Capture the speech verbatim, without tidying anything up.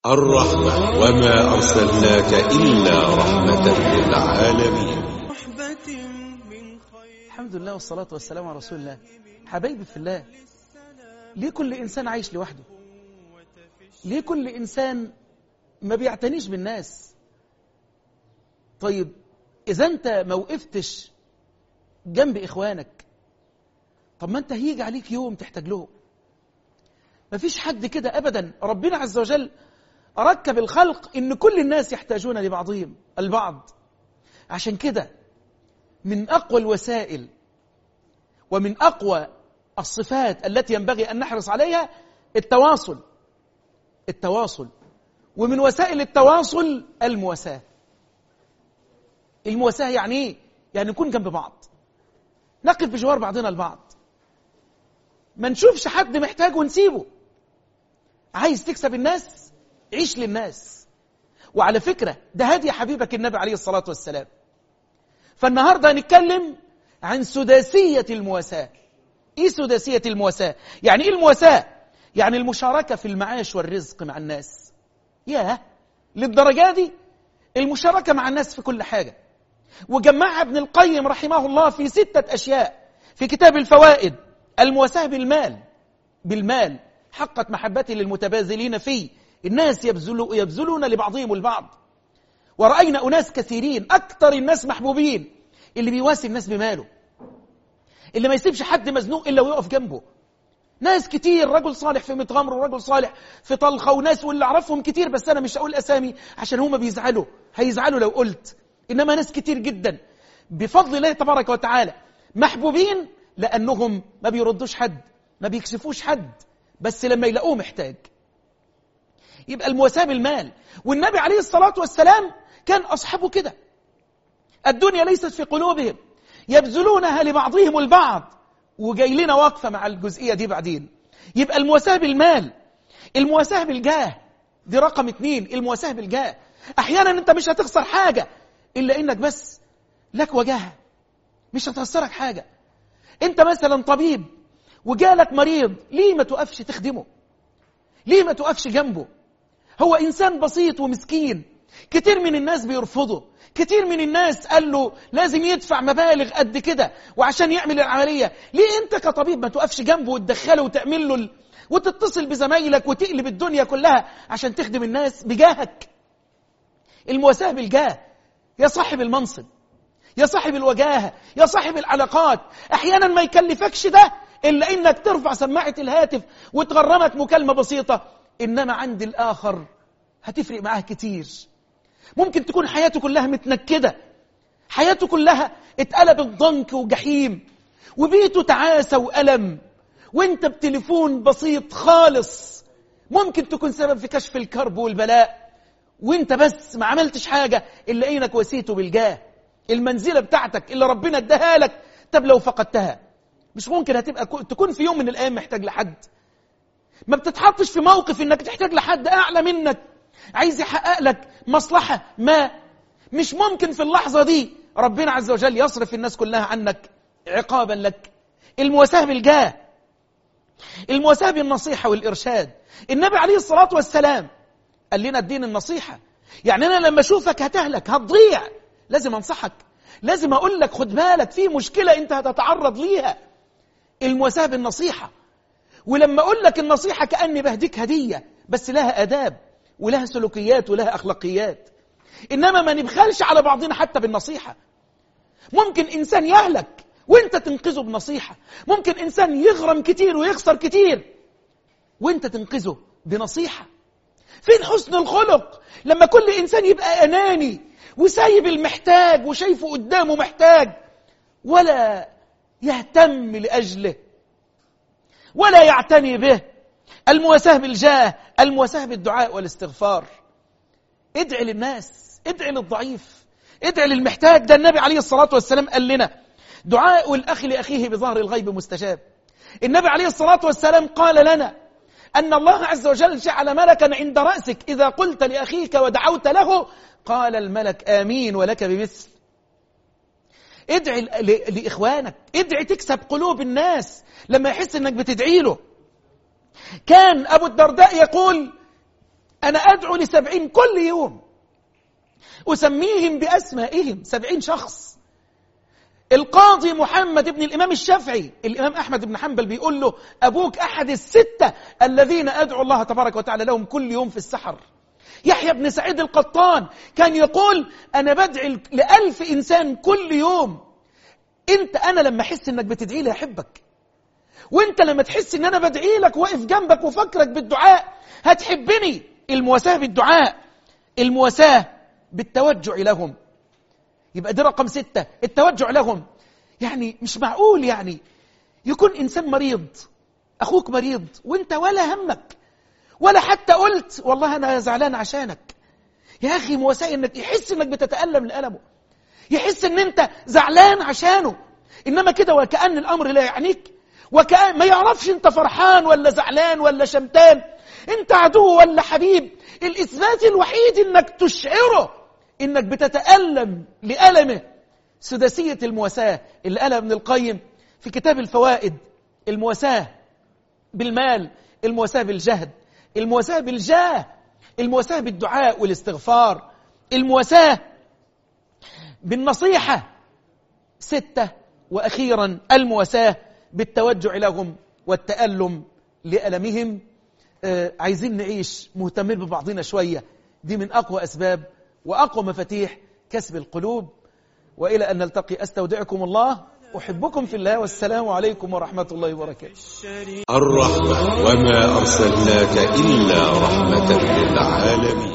الرحمة وما أرسلناك إلا رحمة للعالمين. الحمد لله والصلاة والسلام على رسول الله. حبايبي في الله، ليه كل إنسان عايش لوحده؟ ليه كل إنسان ما بيعتنيش بالناس؟ طيب إذا أنت ما وقفتش جنب إخوانك، طب ما أنت هيجي عليك يوم تحتاج له. ما فيش حد كده أبدا. ربنا عز وجل ركب الخلق إن كل الناس يحتاجون لبعضهم البعض. عشان كده من أقوى الوسائل ومن أقوى الصفات التي ينبغي أن نحرص عليها التواصل. التواصل ومن وسائل التواصل المواساة. المواساة يعني إيه؟ يعني نكون جنب بعض، نقف بجوار بعضنا البعض، ما نشوفش حد محتاج ونسيبه. عايز تكسب الناس، عيش للناس. وعلى فكرة ده هدي حبيبك النبي عليه الصلاة والسلام. فالنهاردة هنتكلم عن سداسية المواساة. إيه سداسية المواساة؟ يعني إيه المواساة؟ يعني المشاركة في المعاش والرزق مع الناس. ياه، للدرجة دي المشاركة مع الناس في كل حاجة. وجمعها ابن القيم رحمه الله في ستة أشياء في كتاب الفوائد. المواساة بالمال. بالمال حقت محبتي للمتبازلين فيه. الناس يبذلوا يبذلون لبعضهم البعض. ورأينا أناس كثيرين، أكثر الناس محبوبين اللي بيواسي الناس بماله، اللي ما يسيبش حد مزنوق إلا ويقف جنبه. ناس كتير، رجل صالح في متغمر ورجل صالح في طلخة، وناس واللي أعرفهم كتير، بس أنا مش هقول أسامي عشان هم بيزعلوا، هيزعلوا لو قلت. إنما ناس كتير جدا بفضل الله تبارك وتعالى محبوبين لأنهم ما بيردوش حد، ما بيكسفوش حد، بس لما يلاقوه محتاج. يبقى المواساة بالمال. والنبي عليه الصلاة والسلام كان أصحابه كده. الدنيا ليست في قلوبهم، يبذلونها لبعضهم البعض. وجاي لنا واقفة مع الجزئية دي بعدين. يبقى المواساة بالمال. المواساة بالجاه دي رقم اتنين. المواساة بالجاه، أحيانا أنت مش هتخسر حاجة إلا إنك بس لك وجاهة، مش هتخسرك حاجة. أنت مثلا طبيب وجالك مريض، ليه ما تقفش تخدمه؟ ليه ما تقفش جنبه؟ هو إنسان بسيط ومسكين، كتير من الناس بيرفضه، كتير من الناس قال له لازم يدفع مبالغ قد كده وعشان يعمل العملية. ليه أنت كطبيب ما تقفش جنبه وتدخله وتعمل له ال... وتتصل بزمايلك وتقلب الدنيا كلها عشان تخدم الناس بجاهك؟ المواساة بالجاه. يا صاحب المنصب، يا صاحب الوجاهة، يا صاحب العلاقات، أحيانا ما يكلفكش ده إلا إنك ترفع سماعة الهاتف وتغرمك مكالمة بسيطة، إنما عند الآخر هتفرق معاه كتير. ممكن تكون حياته كلها متنكدة، حياته كلها اتقلبت ضنك وجحيم، وبيته تعاسة وألم، وانت بتليفون بسيط خالص ممكن تكون سبب في كشف الكرب والبلاء، وانت بس ما عملتش حاجة إلا إنك وسيته بالجاه. المنزلة بتاعتك اللي ربنا اداها لك، طب لو فقدتها مش ممكن هتبقى تكون في يوم من الأيام محتاج لحد. ما بتتحطش في موقف إنك تحتاج لحد أعلى منك عايز يحقق لك مصلحة ما، مش ممكن في اللحظة دي ربنا عز وجل يصرف الناس كلها عنك عقابا لك. المواساة بالجاه. المواساة بالنصيحة والإرشاد. النبي عليه الصلاة والسلام قال لنا الدين النصيحة. يعني أنا لما أشوفك هتهلك هتضيع لازم أنصحك، لازم أقول لك خد بالك في مشكلة أنت هتتعرض ليها. المواساة بالنصيحة. ولما أقول لك النصيحة كأني بهديك هدية، بس لها آداب ولها سلوكيات ولها أخلاقيات. إنما ما نبخلش على بعضنا حتى بالنصيحة. ممكن إنسان يهلك وإنت تنقذه بنصيحة، ممكن إنسان يغرم كتير ويخسر كتير وإنت تنقذه بنصيحة. فين حسن الخلق لما كل إنسان يبقى أناني وسايب المحتاج وشايفه قدامه محتاج ولا يهتم لأجله ولا يعتني به؟ المواساة بالجاه. المواساة بالدعاء والاستغفار. ادعي للناس، ادعي للضعيف، ادعي للمحتاج. ده النبي عليه الصلاة والسلام قال لنا دعاء الأخ لأخيه بظهر الغيب مستجاب. النبي عليه الصلاة والسلام قال لنا أن الله عز وجل جعل ملكا عند رأسك إذا قلت لأخيك ودعوت له قال الملك آمين ولك بمثل. ادعي لإخوانك، ادعي تكسب قلوب الناس لما يحس أنك بتدعي له. كان أبو الدرداء يقول أنا أدعو لسبعين كل يوم، أسميهم بأسمائهم، سبعين شخص. القاضي محمد بن الإمام الشافعي، الإمام أحمد بن حنبل بيقول له أبوك أحد الستة الذين أدعو الله تبارك وتعالى لهم كل يوم في السحر. يحيى بن سعيد القطان كان يقول أنا بدعي لألف إنسان كل يوم. أنت أنا لما أحس أنك بتدعي لي أحبك، وأنت لما تحس أن أنا بدعي لك واقف جنبك وفكرك بالدعاء هتحبني. المواساة بالدعاء، المواساة بالتوجع لهم. يبقى دي رقم ستة، التوجع لهم. يعني مش معقول يعني يكون إنسان مريض، أخوك مريض وانت ولا همك ولا حتى قلت والله أنا زعلان عشانك. يا أخي مواساة إنك يحس إنك بتتألم لألمه، يحس إن أنت زعلان عشانه. إنما كده وكأن الأمر لا يعنيك، وكأن ما يعرفش أنت فرحان ولا زعلان ولا شمتان، أنت عدو ولا حبيب. الإثبات الوحيد إنك تشعره إنك بتتألم لألمه. سداسية المواساة اللي قالها ابن القيم في كتاب الفوائد: المواساة بالمال، المواساة بالجهد، المواساة بالجاه، المواساة بالدعاء والاستغفار، المواساة بالنصيحة. ستة، وأخيرا المواساة بالتوجع لهم والتألم لألمهم. آه عايزين نعيش مهتمين ببعضنا شوية، دي من أقوى أسباب وأقوى مفاتيح كسب القلوب. وإلى أن نلتقي أستودعكم الله، أحبكم في الله، والسلام عليكم ورحمة الله وبركاته. الرحمة، وما أرسلناك إلا رحمة للعالمين.